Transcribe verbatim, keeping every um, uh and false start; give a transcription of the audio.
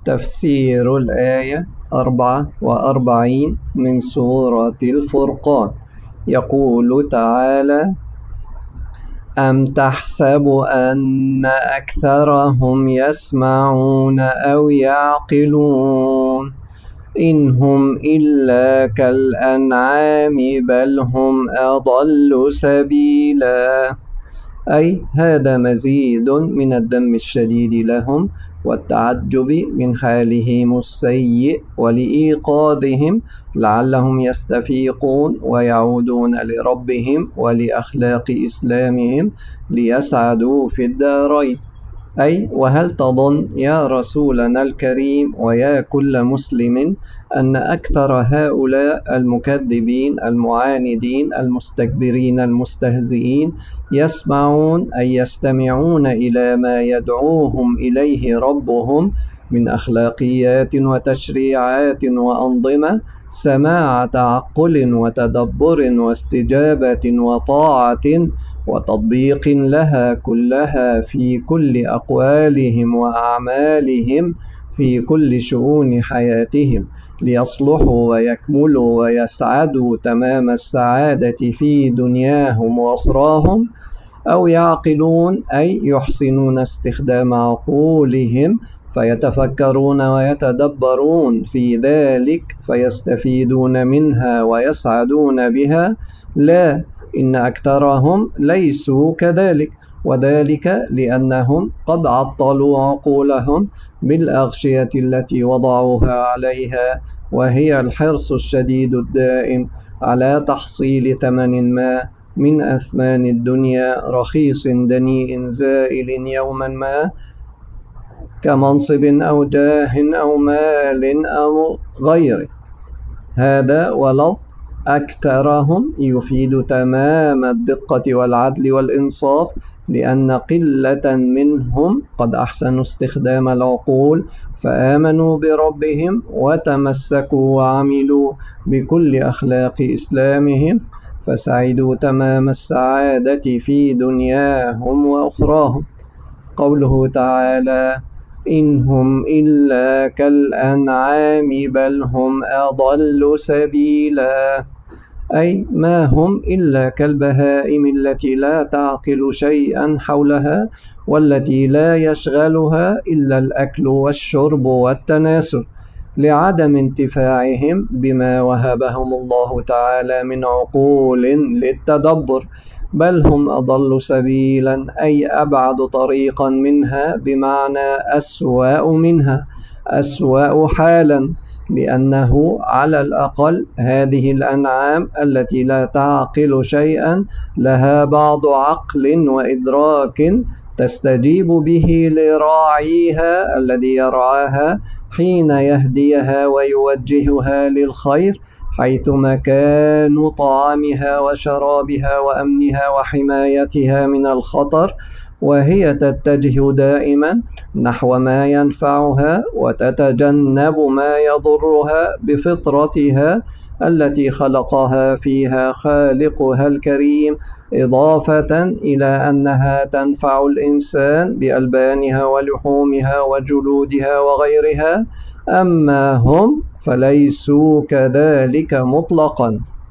تفسير الآية أربعة وأربعين من سورة الفرقان. يقول تعالى: أم تحسب أن أكثرهم يسمعون أو يعقلون إن هم إلا كالأنعام بل هم أضل سبيلا. أي هذا مزيد من الذم الشديد لهم والتعجب من حالهم السيء ولإيقاظهم لعلهم يستفيقون ويعودون لربهم ولأخلاق إسلامهم ليسعدوا في الدارين. أي وهل تظن يا رسولنا الكريم ويا كل مسلم أن أكثر هؤلاء المكذبين المعاندين المستكبرين المستهزئين يسمعون أي يستمعون إلى ما يدعوهم إليه ربهم من أخلاقيات وتشريعات وأنظمة سماع تعقل وتدبر واستجابة وطاعة وتطبيق لها كلها في كل أقوالهم وأعمالهم في كل شؤون حياتهم ليصلحوا ويكملوا ويسعدوا تمام السعادة في دنياهم وأخراهم، أو يعقلون أي يحسنون استخدام عقولهم فيتفكرون ويتدبرون في ذلك فيستفيدون منها ويسعدون بها. لا، إن أكثرهم ليسوا كذلك، وذلك لأنهم قد عطلوا عقولهم بالأغشية التي وضعوها عليها، وهي الحرص الشديد الدائم على تحصيل ثمن ما من أثمان الدنيا رخيص دنيء زائل يوما ما، كمنصب أو جاه أو مال أو غيره. هذا ولفظ أكثرهم يفيد تمام الدقة والعدل والإنصاف، لأن قلة منهم قد أحسنوا استخدام العقول فآمنوا بربهم وتمسكوا وعملوا بكل أخلاق إسلامهم فسعدوا تمام السعادة في دنياهم وأخراهم. قوله تعالى: إن هم إلا كالأنعام بل هم أضل سبيلا، أي ما هم إلا كالبهائم التي لا تعقل شيئا حولها والتي لا يشغلها إلا الأكل والشرب والتناسل، لعدم انتفاعهم بما وهبهم الله تعالى من عقول للتدبر، بل هم أضل سبيلا أي أبعد طريقا منها، بمعنى أسوأ منها، أسوأ حالا، لأنه على الأقل هذه الأنعام التي لا تعقل شيئا لها بعض عقل وإدراك تستجيب به لراعيها الذي يرعاها حين يهديها ويوجهها للخير، حيث مكان طعامها وشرابها وأمنها وحمايتها من الخطر، وهي تتجه دائما نحو ما ينفعها وتتجنب ما يضرها بفطرتها التي خلقها فيها خالقها الكريم، إضافة إلى أنها تنفع الإنسان بألبانها ولحومها وجلودها وغيرها. أما هم فليسوا كذلك مطلقا.